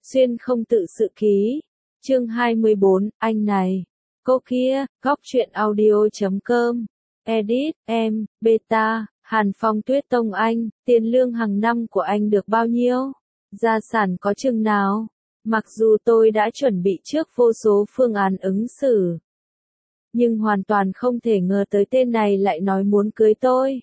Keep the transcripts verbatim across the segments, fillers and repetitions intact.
Xuyên không tự sự ký. Chương hai mươi bốn, anh này, cô kia, góc truyện audio chấm com. Edit, em, beta, Hàn Phong Tuyết Tông anh, tiền lương hàng năm của anh được bao nhiêu? Gia sản có chừng nào? Mặc dù tôi đã chuẩn bị trước vô số phương án ứng xử, nhưng hoàn toàn không thể ngờ tới tên này lại nói muốn cưới tôi.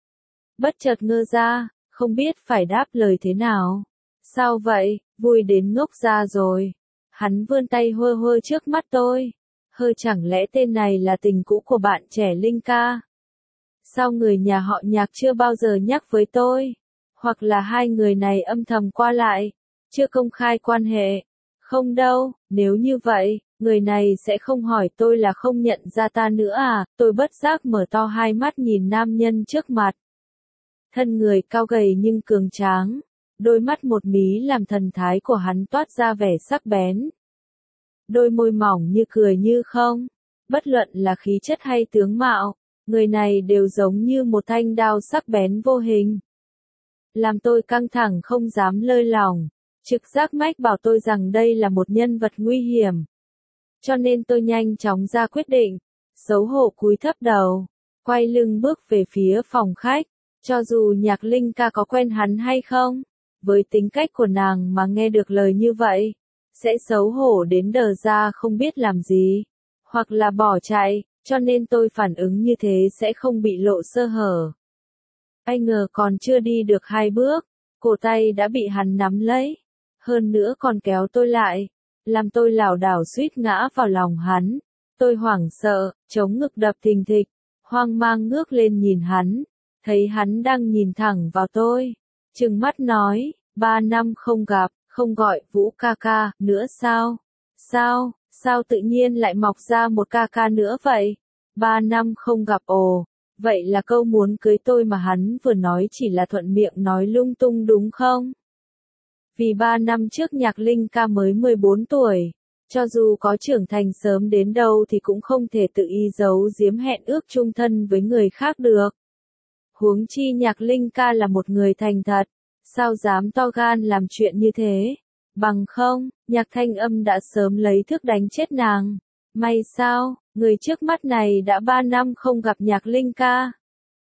Bất chợt ngơ ra, không biết phải đáp lời thế nào. Sao vậy, vui đến ngốc ra rồi. Hắn vươn tay hơ hơ trước mắt tôi. Hơi chẳng lẽ tên này là tình cũ của bạn trẻ Linh ca? Sao người nhà họ Nhạc chưa bao giờ nhắc với tôi? Hoặc là hai người này âm thầm qua lại, chưa công khai quan hệ? Không đâu, nếu như vậy, người này sẽ không hỏi tôi là không nhận ra ta nữa à? Tôi bất giác mở to hai mắt nhìn nam nhân trước mặt. Thân người cao gầy nhưng cường tráng, đôi mắt một mí làm thần thái của hắn toát ra vẻ sắc bén. Đôi môi mỏng như cười như không, bất luận là khí chất hay tướng mạo, người này đều giống như một thanh đao sắc bén vô hình. Làm tôi căng thẳng không dám lơi lỏng, trực giác mách bảo tôi rằng đây là một nhân vật nguy hiểm. Cho nên tôi nhanh chóng ra quyết định, xấu hổ cúi thấp đầu, quay lưng bước về phía phòng khách. Cho dù Nhạc Linh ca có quen hắn hay không, với tính cách của nàng mà nghe được lời như vậy, sẽ xấu hổ đến đờ ra không biết làm gì, hoặc là bỏ chạy, cho nên tôi phản ứng như thế sẽ không bị lộ sơ hở. Ai ngờ còn chưa đi được hai bước, cổ tay đã bị hắn nắm lấy, hơn nữa còn kéo tôi lại, làm tôi lảo đảo suýt ngã vào lòng hắn. Tôi hoảng sợ, chống ngực đập thình thịch, hoang mang ngước lên nhìn hắn. Thấy hắn đang nhìn thẳng vào tôi, trừng mắt nói, ba năm không gặp, không gọi Vũ ca ca nữa sao? Sao, sao tự nhiên lại mọc ra một ca ca nữa vậy? Ba năm không gặp ồ, vậy là câu muốn cưới tôi mà hắn vừa nói chỉ là thuận miệng nói lung tung đúng không? Vì ba năm trước Nhạc Linh ca mới mười bốn tuổi, cho dù có trưởng thành sớm đến đâu thì cũng không thể tự ý giấu giếm hẹn ước chung thân với người khác được. Huống chi Nhạc Linh ca là một người thành thật, sao dám to gan làm chuyện như thế? Bằng không, Nhạc Thanh Âm đã sớm lấy thước đánh chết nàng. May sao, người trước mắt này đã ba năm không gặp Nhạc Linh ca.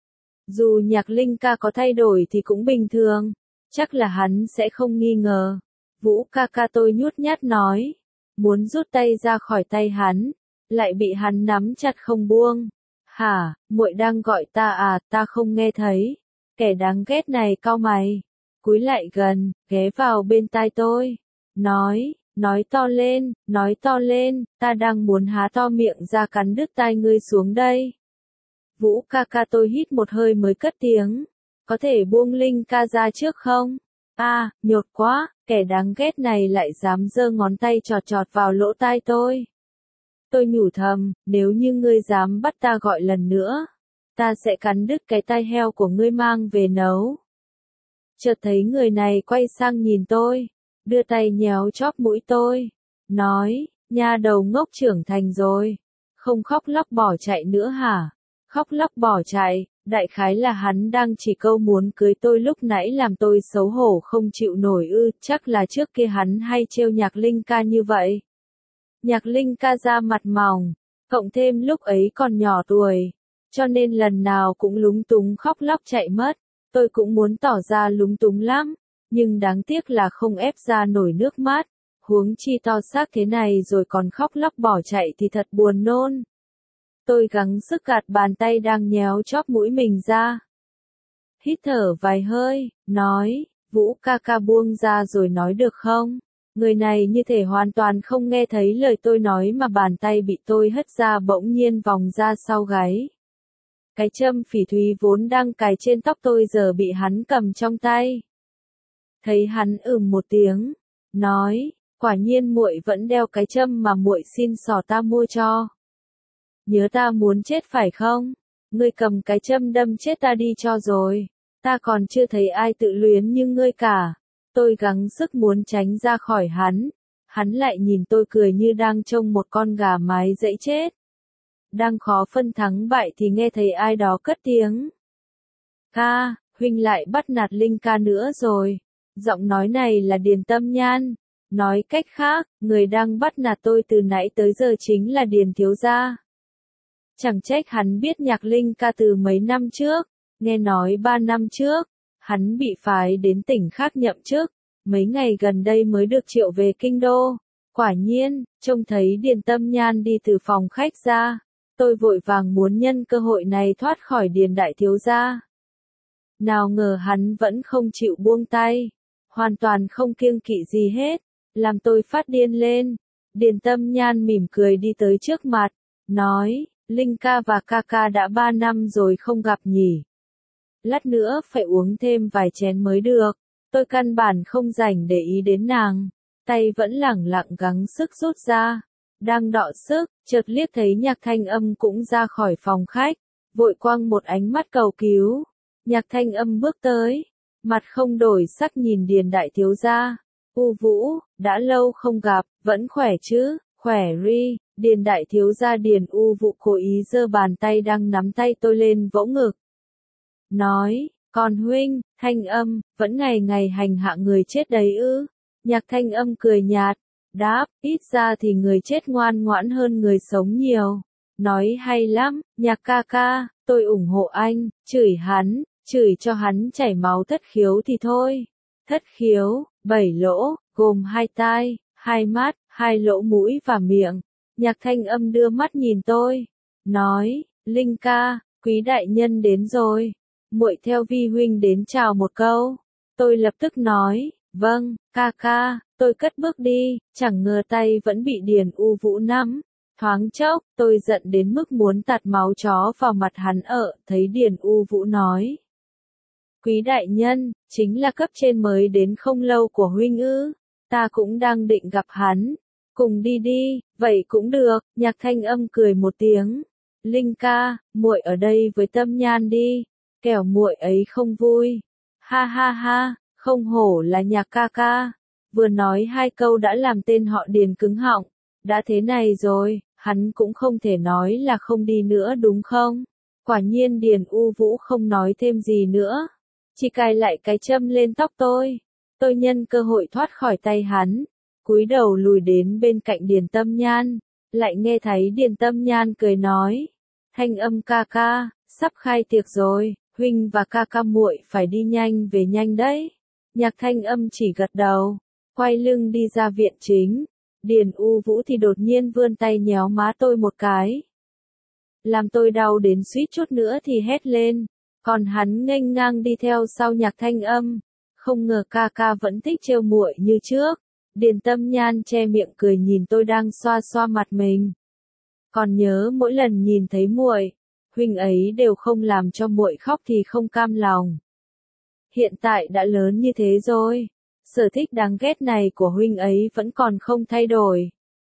Dù Nhạc Linh ca có thay đổi thì cũng bình thường, chắc là hắn sẽ không nghi ngờ. Vũ ca ca, tôi nhút nhát nói, muốn rút tay ra khỏi tay hắn, lại bị hắn nắm chặt không buông. Hả, muội đang gọi ta à, ta không nghe thấy. Kẻ đáng ghét này cau mày, cúi lại gần, ghé vào bên tai tôi, nói, nói to lên, nói to lên, ta đang muốn há to miệng ra cắn đứt tai ngươi xuống đây. Vũ ca ca, tôi hít một hơi mới cất tiếng, có thể buông Linh ca ra trước không? A, à, nhột quá, kẻ đáng ghét này lại dám giơ ngón tay chọt chọt vào lỗ tai tôi. Tôi nhủ thầm, nếu như ngươi dám bắt ta gọi lần nữa, ta sẽ cắn đứt cái tai heo của ngươi mang về nấu. Chợt thấy người này quay sang nhìn tôi, đưa tay nhéo chóp mũi tôi, nói, nha đầu ngốc trưởng thành rồi, không khóc lóc bỏ chạy nữa hả? Khóc lóc bỏ chạy, đại khái là hắn đang chỉ câu muốn cưới tôi lúc nãy làm tôi xấu hổ không chịu nổi ư, chắc là trước kia hắn hay trêu Nhạc Linh ca như vậy. Nhạc Linh ca da mặt mỏng, cộng thêm lúc ấy còn nhỏ tuổi, cho nên lần nào cũng lúng túng khóc lóc chạy mất. Tôi cũng muốn tỏ ra lúng túng lắm, nhưng đáng tiếc là không ép ra nổi nước mắt. Huống chi to xác thế này rồi còn khóc lóc bỏ chạy thì thật buồn nôn. Tôi gắng sức gạt bàn tay đang nhéo chóp mũi mình ra. Hít thở vài hơi, nói, Vũ ca ca buông ra rồi nói được không? Người này như thể hoàn toàn không nghe thấy lời tôi nói mà bàn tay bị tôi hất ra bỗng nhiên vòng ra sau gáy. Cái châm phỉ thúy vốn đang cài trên tóc tôi giờ bị hắn cầm trong tay. Thấy hắn ừm một tiếng, nói, quả nhiên muội vẫn đeo cái châm mà muội xin xỏ ta mua cho. Nhớ ta muốn chết phải không? Ngươi cầm cái châm đâm chết ta đi cho rồi. Ta còn chưa thấy ai tự luyến như ngươi cả. Tôi gắng sức muốn tránh ra khỏi hắn. Hắn lại nhìn tôi cười như đang trông một con gà mái dẫy chết. Đang khó phân thắng bại thì nghe thấy ai đó cất tiếng. Ca, huynh lại bắt nạt Linh ca nữa rồi. Giọng nói này là Điền Tâm Nhan. Nói cách khác, người đang bắt nạt tôi từ nãy tới giờ chính là Điền thiếu gia. Chẳng trách hắn biết Nhạc Linh ca từ mấy năm trước, nghe nói ba năm trước, hắn bị phái đến tỉnh khác nhậm chức, mấy ngày gần đây mới được triệu về kinh đô. Quả nhiên, trông thấy Điền Tâm Nhan đi từ phòng khách ra, tôi vội vàng muốn nhân cơ hội này thoát khỏi Điền đại thiếu gia. Nào ngờ hắn vẫn không chịu buông tay, hoàn toàn không kiêng kỵ gì hết, làm tôi phát điên lên. Điền Tâm Nhan mỉm cười đi tới trước mặt, nói, Linh ca và ca ca đã ba năm rồi không gặp nhỉ. Lát nữa phải uống thêm vài chén mới được, tôi căn bản không rảnh để ý đến nàng, tay vẫn lẳng lặng gắng sức rút ra. Đang đọ sức, chợt liếc thấy Nhạc Thanh Âm cũng ra khỏi phòng khách, vội quăng một ánh mắt cầu cứu. Nhạc Thanh Âm bước tới, mặt không đổi sắc nhìn Điền đại thiếu gia. U Vũ, đã lâu không gặp, vẫn khỏe chứ? Khỏe ri. Điền đại thiếu gia Điền U Vũ cố ý giơ bàn tay đang nắm tay tôi lên vỗ ngực. Nói, còn huynh, Thanh Âm, vẫn ngày ngày hành hạ người chết đấy ư? Nhạc Thanh Âm cười nhạt, đáp, ít ra thì người chết ngoan ngoãn hơn người sống nhiều. Nói hay lắm, Nhạc ca ca, tôi ủng hộ anh, chửi hắn, chửi cho hắn chảy máu thất khiếu thì thôi. Thất khiếu, bảy lỗ, gồm hai tai, hai mắt, hai lỗ mũi và miệng. Nhạc Thanh Âm đưa mắt nhìn tôi, nói, Linh ca, quý đại nhân đến rồi, muội theo vi huynh đến chào một câu. Tôi lập tức nói, vâng, ca ca, tôi cất bước đi, chẳng ngờ tay vẫn bị Điền U Vũ nắm. Thoáng chốc, tôi giận đến mức muốn tạt máu chó vào mặt hắn ở, thấy Điền U Vũ nói. Quý đại nhân, chính là cấp trên mới đến không lâu của huynh ư, ta cũng đang định gặp hắn. Cùng đi đi, vậy cũng được. Nhạc Thanh Âm cười một tiếng. Linh ca, muội ở đây với Tâm Nhan đi, kẻo muội ấy không vui. Ha ha ha, không hổ là Nhạc ca ca. Vừa nói hai câu đã làm tên họ Điền cứng họng. Đã thế này rồi, hắn cũng không thể nói là không đi nữa đúng không? Quả nhiên Điền U Vũ không nói thêm gì nữa, chỉ cài lại cái châm lên tóc tôi. Tôi nhân cơ hội thoát khỏi tay hắn, cúi đầu lùi đến bên cạnh Điền Tâm Nhan, lại nghe thấy Điền Tâm Nhan cười nói, Thanh Âm ca ca, sắp khai tiệc rồi, huynh và ca ca muội phải đi nhanh về nhanh đấy. Nhạc Thanh Âm chỉ gật đầu, quay lưng đi ra viện chính. Điền U Vũ thì đột nhiên vươn tay nhéo má tôi một cái, làm tôi đau đến suýt chút nữa thì hét lên, còn hắn nghênh ngang đi theo sau Nhạc Thanh Âm. Không ngờ ca ca vẫn thích trêu muội như trước. Điền Tâm Nhan che miệng cười nhìn tôi đang xoa xoa mặt mình. Còn nhớ mỗi lần nhìn thấy muội, huynh ấy đều không làm cho muội khóc thì không cam lòng. Hiện tại đã lớn như thế rồi, sở thích đáng ghét này của huynh ấy vẫn còn không thay đổi.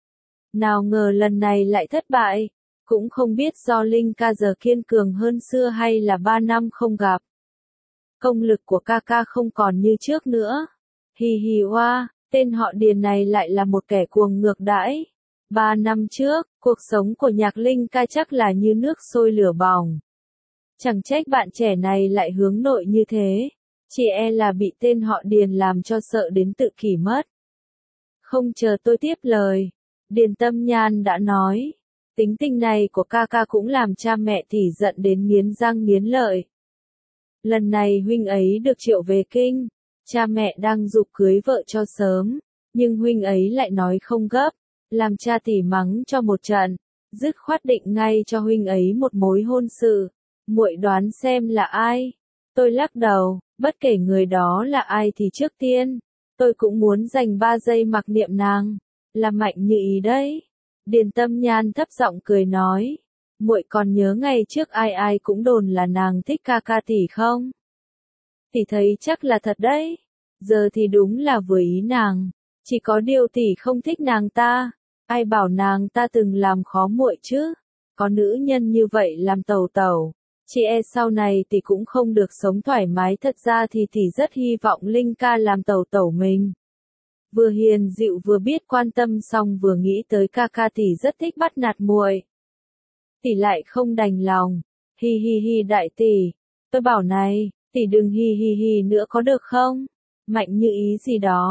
Nào ngờ lần này lại thất bại, cũng không biết do Linh ca giờ kiên cường hơn xưa hay là ba năm không gặp. Công lực của ca ca không còn như trước nữa. Hì hì hoa, tên họ Điền này lại là một kẻ cuồng ngược đãi. Ba năm trước, cuộc sống của Nhạc Linh ca chắc là như nước sôi lửa bỏng. Chẳng trách bạn trẻ này lại hướng nội như thế. Chỉ e là bị tên họ Điền làm cho sợ đến tự kỷ mất. Không chờ tôi tiếp lời, Điền Tâm Nhan đã nói, tính tình này của ca ca cũng làm cha mẹ tỷ giận đến nghiến răng nghiến lợi. Lần này huynh ấy được triệu về kinh, cha mẹ đang giục cưới vợ cho sớm, nhưng huynh ấy lại nói không gấp, làm cha tỷ mắng cho một trận, dứt khoát định ngay cho huynh ấy một mối hôn sự. Muội đoán xem là ai? Tôi lắc đầu, bất kể người đó là ai thì trước tiên, tôi cũng muốn dành ba giây mặc niệm nàng, là Mạnh Như Ý đấy. Điền Tâm Nhan thấp giọng cười nói, muội còn nhớ ngày trước ai ai cũng đồn là nàng thích ca ca tỷ không? Tỷ thấy chắc là thật đấy, giờ thì đúng là vừa ý nàng, chỉ có điều tỷ không thích nàng ta, ai bảo nàng ta từng làm khó muội chứ, có nữ nhân như vậy làm tẩu tẩu. Chị e sau này tỷ cũng không được sống thoải mái, thật ra thì tỷ rất hy vọng Linh ca làm tẩu tẩu mình. Vừa hiền dịu vừa biết quan tâm xong vừa nghĩ tới ca ca tỷ rất thích bắt nạt muội. Tỷ lại không đành lòng, hi hi hi đại tỷ, tôi bảo này, tỷ đừng hi hi hi nữa có được không? Mạnh Như Ý gì đó,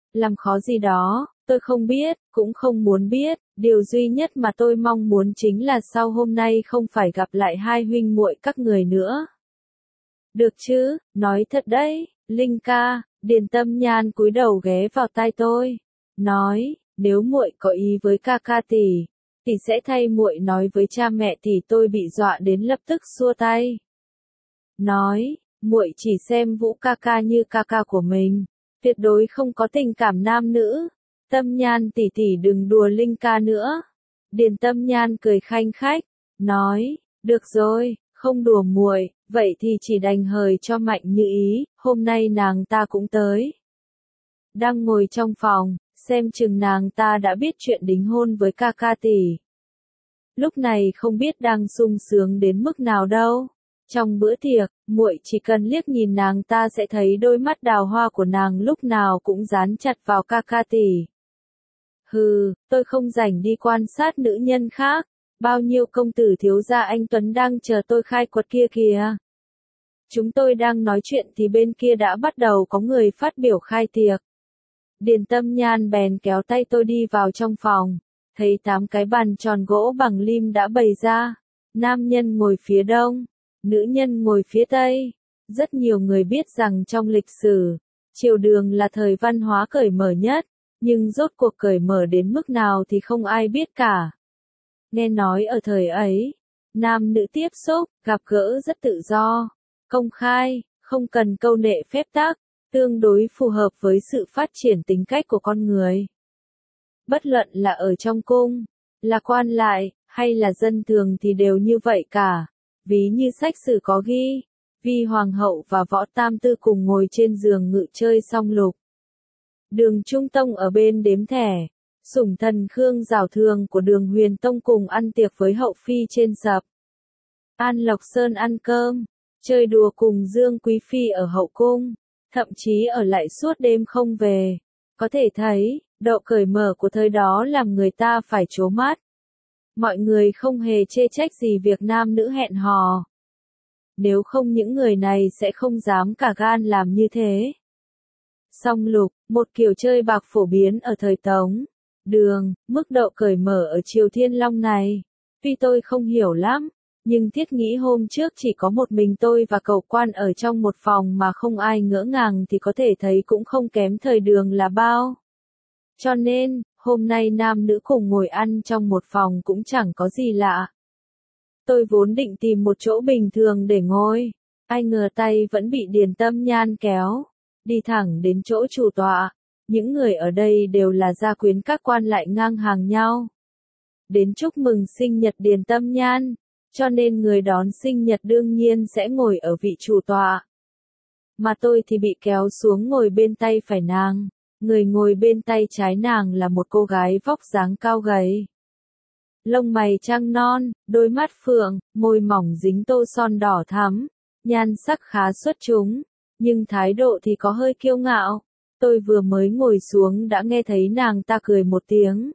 Làm khó gì đó, tôi không biết, cũng không muốn biết, điều duy nhất mà tôi mong muốn chính là sau hôm nay không phải gặp lại hai huynh muội các người nữa. Được chứ, nói thật đấy, Linh ca, Điền Tâm Nhan cúi đầu ghé vào tai tôi, nói, nếu muội có ý với ca ca tỷ, tỷ sẽ thay muội nói với cha mẹ tỷ. Tôi bị dọa đến lập tức xua tay. Nói, muội chỉ xem Vũ ca ca như ca ca của mình, tuyệt đối không có tình cảm nam nữ. Tâm Nhan tỷ tỷ đừng đùa Linh ca nữa. Điền Tâm Nhan cười khanh khách, nói, được rồi, không đùa muội, vậy thì chỉ đành hời cho Mạnh Như Ý, hôm nay nàng ta cũng tới. Đang ngồi trong phòng, xem chừng nàng ta đã biết chuyện đính hôn với ca ca tỷ. Lúc này không biết đang sung sướng đến mức nào đâu. Trong bữa tiệc, muội chỉ cần liếc nhìn nàng ta sẽ thấy đôi mắt đào hoa của nàng lúc nào cũng dán chặt vào ca ca tỷ. Hừ, tôi không rảnh đi quan sát nữ nhân khác, bao nhiêu công tử thiếu gia anh Tuấn đang chờ tôi khai quật kia kìa. Chúng tôi đang nói chuyện thì bên kia đã bắt đầu có người phát biểu khai tiệc. Điền Tâm Nhan bèn kéo tay tôi đi vào trong phòng, thấy tám cái bàn tròn gỗ bằng lim đã bày ra, nam nhân ngồi phía đông, nữ nhân ngồi phía tây. Rất nhiều người biết rằng trong lịch sử, triều đường là thời văn hóa cởi mở nhất, nhưng rốt cuộc cởi mở đến mức nào thì không ai biết cả. Nghe nói ở thời ấy, nam nữ tiếp xúc, gặp gỡ rất tự do, công khai, không cần câu nệ phép tắc, tương đối phù hợp với sự phát triển tính cách của con người. Bất luận là ở trong cung, là quan lại, hay là dân thường thì đều như vậy cả. Ví như sách sử có ghi, Vi Hoàng hậu và Võ Tam Tư cùng ngồi trên giường ngự chơi song lục. Đường Trung Tông ở bên đếm thẻ, sủng thần Khương Giảo Thường của Đường Huyền Tông cùng ăn tiệc với hậu phi trên sập. An Lộc Sơn ăn cơm, chơi đùa cùng Dương Quý Phi ở hậu cung, thậm chí ở lại suốt đêm không về. Có thể thấy, độ cởi mở của thời đó làm người ta phải trố mắt. Mọi người không hề chê trách gì việc nam nữ hẹn hò. Nếu không những người này sẽ không dám cả gan làm như thế. Song lục, một kiểu chơi bạc phổ biến ở thời Tống, Đường, mức độ cởi mở ở Triều Thiên Long này. Tuy tôi không hiểu lắm, nhưng thiết nghĩ hôm trước chỉ có một mình tôi và cậu quan ở trong một phòng mà không ai ngỡ ngàng thì có thể thấy cũng không kém thời Đường là bao. Cho nên, hôm nay nam nữ cùng ngồi ăn trong một phòng cũng chẳng có gì lạ. Tôi vốn định tìm một chỗ bình thường để ngồi, ai ngờ tay vẫn bị Điền Tâm Nhan kéo, đi thẳng đến chỗ chủ tọa. Những người ở đây đều là gia quyến các quan lại ngang hàng nhau. Đến chúc mừng sinh nhật Điền Tâm Nhan, cho nên người đón sinh nhật đương nhiên sẽ ngồi ở vị chủ tọa. Mà tôi thì bị kéo xuống ngồi bên tay phải nàng. Người ngồi bên tay trái nàng là một cô gái vóc dáng cao gầy. Lông mày trăng non, đôi mắt phượng, môi mỏng dính tô son đỏ thắm, nhan sắc khá xuất chúng, nhưng thái độ thì có hơi kiêu ngạo. Tôi vừa mới ngồi xuống đã nghe thấy nàng ta cười một tiếng.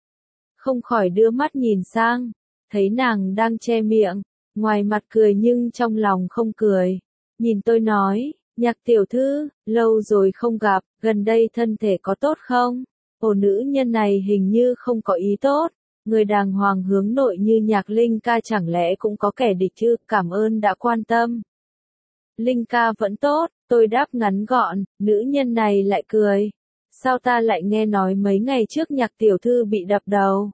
Không khỏi đưa mắt nhìn sang, thấy nàng đang che miệng, ngoài mặt cười nhưng trong lòng không cười. Nhìn tôi nói, Nhạc tiểu thư, lâu rồi không gặp, gần đây thân thể có tốt không? Ồ, nữ nhân này hình như không có ý tốt, người đàng hoàng hướng nội như Nhạc Linh ca chẳng lẽ cũng có kẻ địch chứ, cảm ơn đã quan tâm. Linh ca vẫn tốt, tôi đáp ngắn gọn, nữ nhân này lại cười. Sao ta lại nghe nói mấy ngày trước Nhạc tiểu thư bị đập đầu?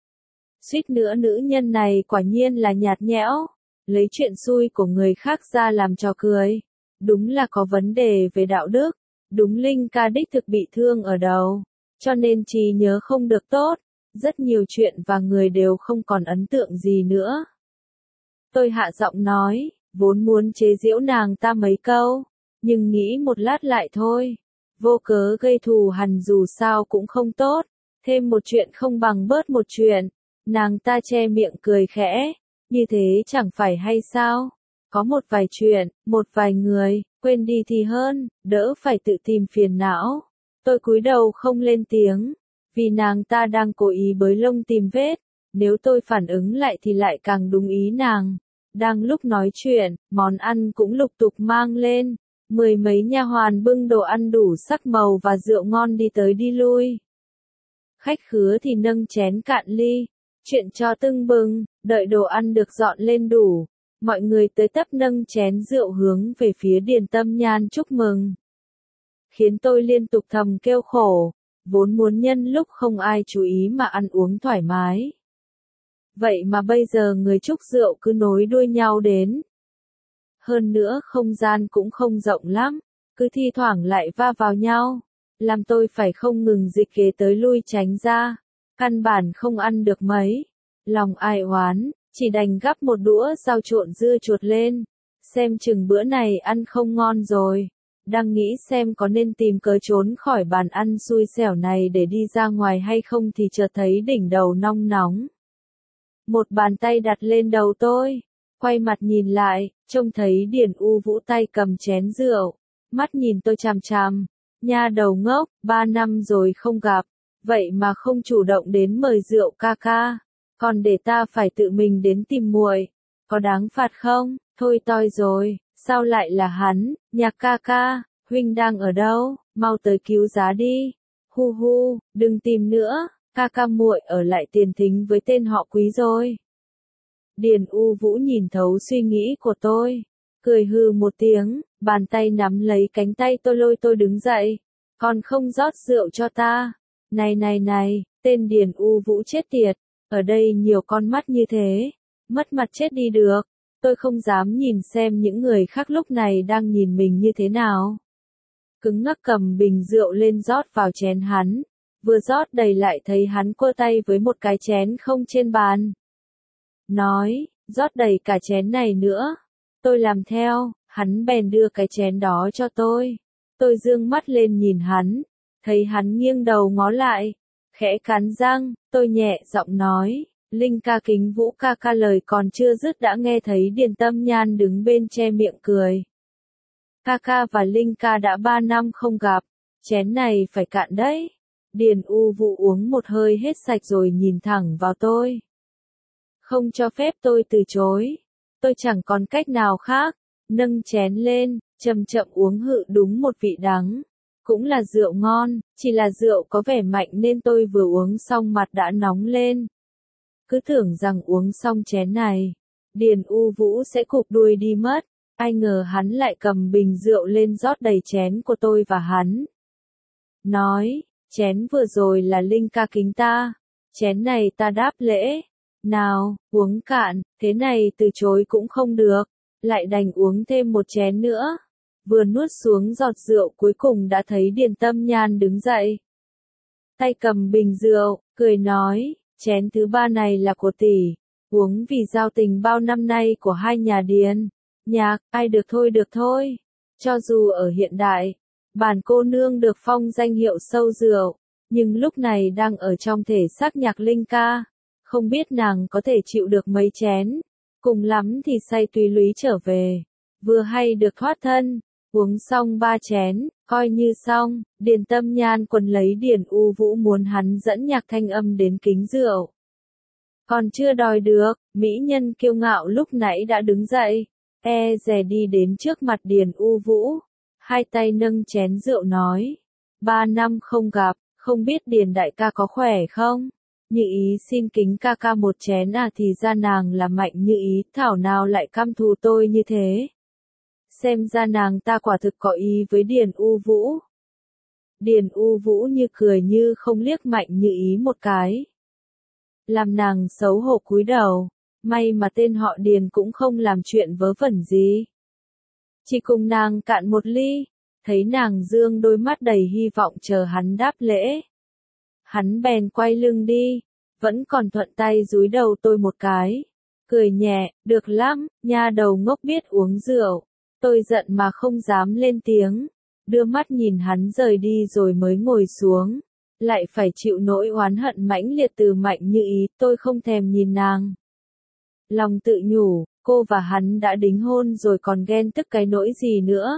Suýt nữa nữ nhân này quả nhiên là nhạt nhẽo, lấy chuyện xui của người khác ra làm trò cười. Đúng là có vấn đề về đạo đức, đúng Linh ca đích thực bị thương ở đầu, cho nên trí nhớ không được tốt, rất nhiều chuyện và người đều không còn ấn tượng gì nữa. Tôi hạ giọng nói, vốn muốn chế giễu nàng ta mấy câu, nhưng nghĩ một lát lại thôi, vô cớ gây thù hằn dù sao cũng không tốt, thêm một chuyện không bằng bớt một chuyện. Nàng ta che miệng cười khẽ, như thế chẳng phải hay sao? Có một vài chuyện, một vài người, quên đi thì hơn, đỡ phải tự tìm phiền não. Tôi cúi đầu không lên tiếng, vì nàng ta đang cố ý bới lông tìm vết, nếu tôi phản ứng lại thì lại càng đúng ý nàng. Đang lúc nói chuyện, món ăn cũng lục tục mang lên, Mười mấy nha hoàn bưng đồ ăn đủ sắc màu và rượu ngon đi tới đi lui. Khách khứa thì nâng chén cạn ly, chuyện cho tưng bừng, đợi đồ ăn được dọn lên đủ. Mọi người tới tấp nâng chén rượu hướng về phía Điền Tâm Nhan chúc mừng. Khiến tôi liên tục thầm kêu khổ, vốn muốn nhân lúc không ai chú ý mà ăn uống thoải mái. Vậy mà bây giờ người chúc rượu cứ nối đuôi nhau đến. Hơn nữa không gian cũng không rộng lắm, cứ thi thoảng lại va vào nhau, làm tôi phải không ngừng dịch kế tới lui tránh ra, căn bản không ăn được mấy. Lòng ai oán, chỉ đành gắp một đũa rau trộn dưa chuột lên, xem chừng bữa này ăn không ngon rồi. Đang nghĩ xem có nên tìm cớ trốn khỏi bàn ăn xui xẻo này để đi ra ngoài hay không thì chợt thấy đỉnh đầu nong nóng. Một bàn tay đặt lên đầu tôi, quay mặt nhìn lại, trông thấy Điền U Vũ tay cầm chén rượu, mắt nhìn tôi chằm chằm. Nha đầu ngốc, ba năm rồi không gặp, vậy mà không chủ động đến mời rượu ca ca, còn để ta phải tự mình đến tìm muội, có đáng phạt không? Thôi toi rồi, sao lại là hắn? Nhạc ca ca, huynh đang ở đâu? Mau tới cứu giá đi. Hu hu, đừng tìm nữa, ca ca muội ở lại tiền thính với tên họ Quý rồi. Điền U Vũ nhìn thấu suy nghĩ của tôi, cười hừ một tiếng, bàn tay nắm lấy cánh tay tôi lôi tôi đứng dậy. Còn không rót rượu cho ta? Này này này, tên Điền U Vũ chết tiệt, ở đây nhiều con mắt như thế, mất mặt chết đi được. Tôi không dám nhìn xem những người khác lúc này đang nhìn mình như thế nào. Cứng ngắc cầm bình rượu lên rót vào chén hắn, vừa rót đầy lại thấy hắn quơ tay với một cái chén không trên bàn. Nói, rót đầy cả chén này nữa. Tôi làm theo, hắn bèn đưa cái chén đó cho tôi. Tôi dương mắt lên nhìn hắn, thấy hắn nghiêng đầu ngó lại, khẽ cắn răng, tôi nhẹ giọng nói, Linh ca kính Vũ ca ca lời còn chưa dứt đã nghe thấy Điền Tâm Nhan đứng bên che miệng cười. Ca ca và Linh ca đã ba năm không gặp, chén này phải cạn đấy. Điền U Vũ uống một hơi hết sạch rồi nhìn thẳng vào tôi. Không cho phép tôi từ chối. Tôi chẳng còn cách nào khác, nâng chén lên, chậm chậm uống hự đúng một vị đắng. Cũng là rượu ngon, chỉ là rượu có vẻ mạnh nên tôi vừa uống xong mặt đã nóng lên. Cứ tưởng rằng uống xong chén này, Điền U Vũ sẽ cụp đuôi đi mất, ai ngờ hắn lại cầm bình rượu lên rót đầy chén của tôi và hắn. Nói, chén vừa rồi là Linh ca kính ta, chén này ta đáp lễ. Nào, uống cạn, thế này từ chối cũng không được, lại đành uống thêm một chén nữa. Vừa nuốt xuống giọt rượu cuối cùng đã thấy Điền Tâm Nhan đứng dậy. Tay cầm bình rượu, cười nói, chén thứ ba này là của tỷ, uống vì giao tình bao năm nay của hai nhà Điền. Nhạc, ai được thôi được thôi. Cho dù ở hiện đại, bản cô nương được phong danh hiệu sâu rượu, nhưng lúc này đang ở trong thể xác Nhạc Linh ca. Không biết nàng có thể chịu được mấy chén, cùng lắm thì say tùy lúy trở về, vừa hay được thoát thân, uống xong ba chén, coi như xong. Điền Tâm Nhan quần lấy Điền U Vũ muốn hắn dẫn Nhạc Thanh Âm đến kính rượu. Còn chưa đòi được, mỹ nhân kiêu ngạo lúc nãy đã đứng dậy, e dè đi đến trước mặt Điền U Vũ, hai tay nâng chén rượu nói, ba năm không gặp, không biết Điền đại ca có khỏe không? Như ý xin kính ca ca một chén à, thì ra nàng là Mạnh Như Ý, thảo nào lại căm thù tôi như thế. Xem ra nàng ta quả thực có ý với Điền U Vũ. Điền U Vũ như cười như không liếc Mạnh Như Ý một cái, làm nàng xấu hổ cúi đầu. May mà tên họ Điền cũng không làm chuyện vớ vẩn gì, chỉ cùng nàng cạn một ly. Thấy nàng dương đôi mắt đầy hy vọng chờ hắn đáp lễ, hắn bèn quay lưng đi, vẫn còn thuận tay dúi đầu tôi một cái, cười nhẹ, được lắm, nha đầu ngốc biết uống rượu. Tôi giận mà không dám lên tiếng, đưa mắt nhìn hắn rời đi rồi mới ngồi xuống, lại phải chịu nỗi oán hận mãnh liệt từ Mạnh Như Ý. Tôi không thèm nhìn nàng, lòng tự nhủ, cô và hắn đã đính hôn rồi còn ghen tức cái nỗi gì nữa?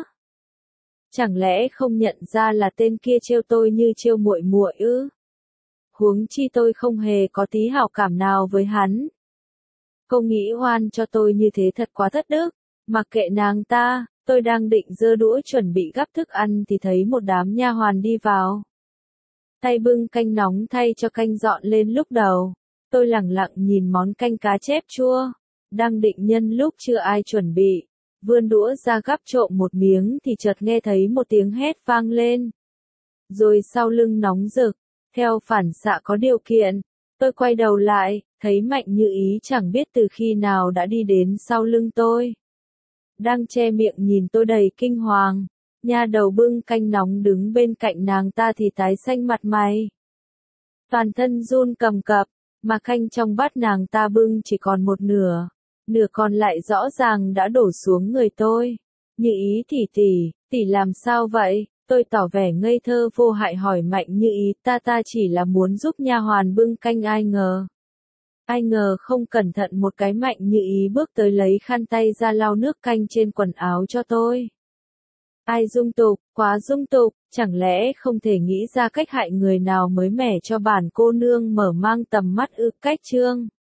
Chẳng lẽ không nhận ra là tên kia trêu tôi như trêu muội muội ư? Huống chi tôi không hề có tí hảo cảm nào với hắn. Cô nghĩ oan cho tôi như thế thật quá thất đức, mặc kệ nàng ta, Tôi đang định giơ đũa chuẩn bị gắp thức ăn thì thấy một đám nha hoàn đi vào. Tay bưng canh nóng thay cho canh dọn lên lúc đầu. Tôi lẳng lặng nhìn món canh cá chép chua. Đang định nhân lúc chưa ai chuẩn bị. Vươn đũa ra gắp trộm một miếng thì chợt nghe thấy một tiếng hét vang lên. Rồi sau lưng nóng rực. Theo phản xạ có điều kiện. Tôi quay đầu lại, thấy Mạnh Như Ý chẳng biết từ khi nào đã đi đến sau lưng tôi. Đang che miệng nhìn tôi đầy kinh hoàng. Nha đầu bưng canh nóng đứng bên cạnh nàng ta thì tái xanh mặt mày. Toàn thân run cầm cập, mà canh trong bát nàng ta bưng chỉ còn một nửa. Nửa còn lại rõ ràng đã đổ xuống người tôi. Như Ý tỷ tỷ, tỷ làm sao vậy? Tôi tỏ vẻ ngây thơ vô hại hỏi Mạnh Như Ý, ta ta chỉ là muốn giúp nha hoàn bưng canh ai ngờ. Ai ngờ không cẩn thận một cái Mạnh Như Ý bước tới lấy khăn tay ra lau nước canh trên quần áo cho tôi. Ai dung tục, quá dung tục, chẳng lẽ không thể nghĩ ra cách hại người nào mới mẻ cho bản cô nương mở mang tầm mắt ư? Cách chương